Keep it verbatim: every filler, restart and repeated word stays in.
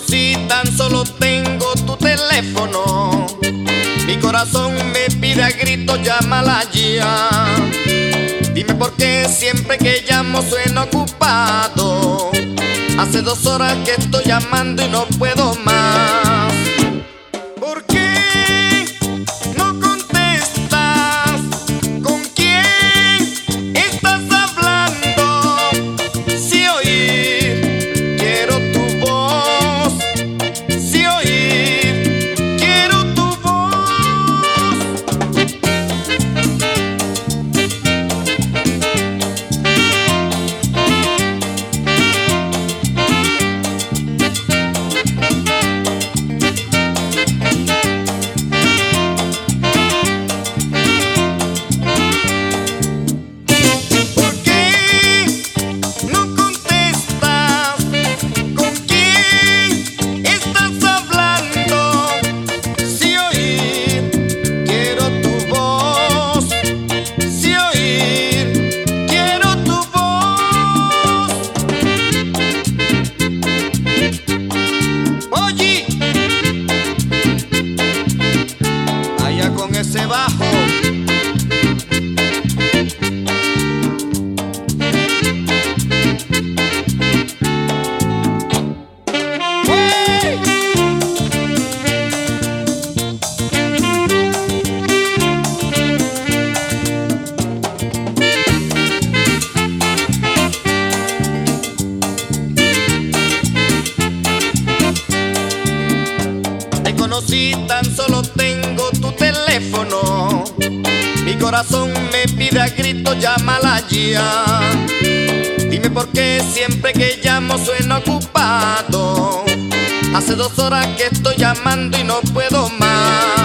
conocí, tan solo tengo tu teléfono. Mi corazón me pide a gritos, llámala ya. Dime por qué siempre que llamo suena ocupado. Hace dos horas que estoy llamando y no puedo más. ¿Por qué no contestas? ¿Con quién estás hablando? Si oír quiero tu voz, si oír quiero tu voz. Con ese bajo, te conocí, tan solo tengo tu teléfono. Mi corazón me pide a gritos, llámala ya. Dime por qué siempre que llamo suena ocupado. Hace dos horas que estoy llamando y no puedo más.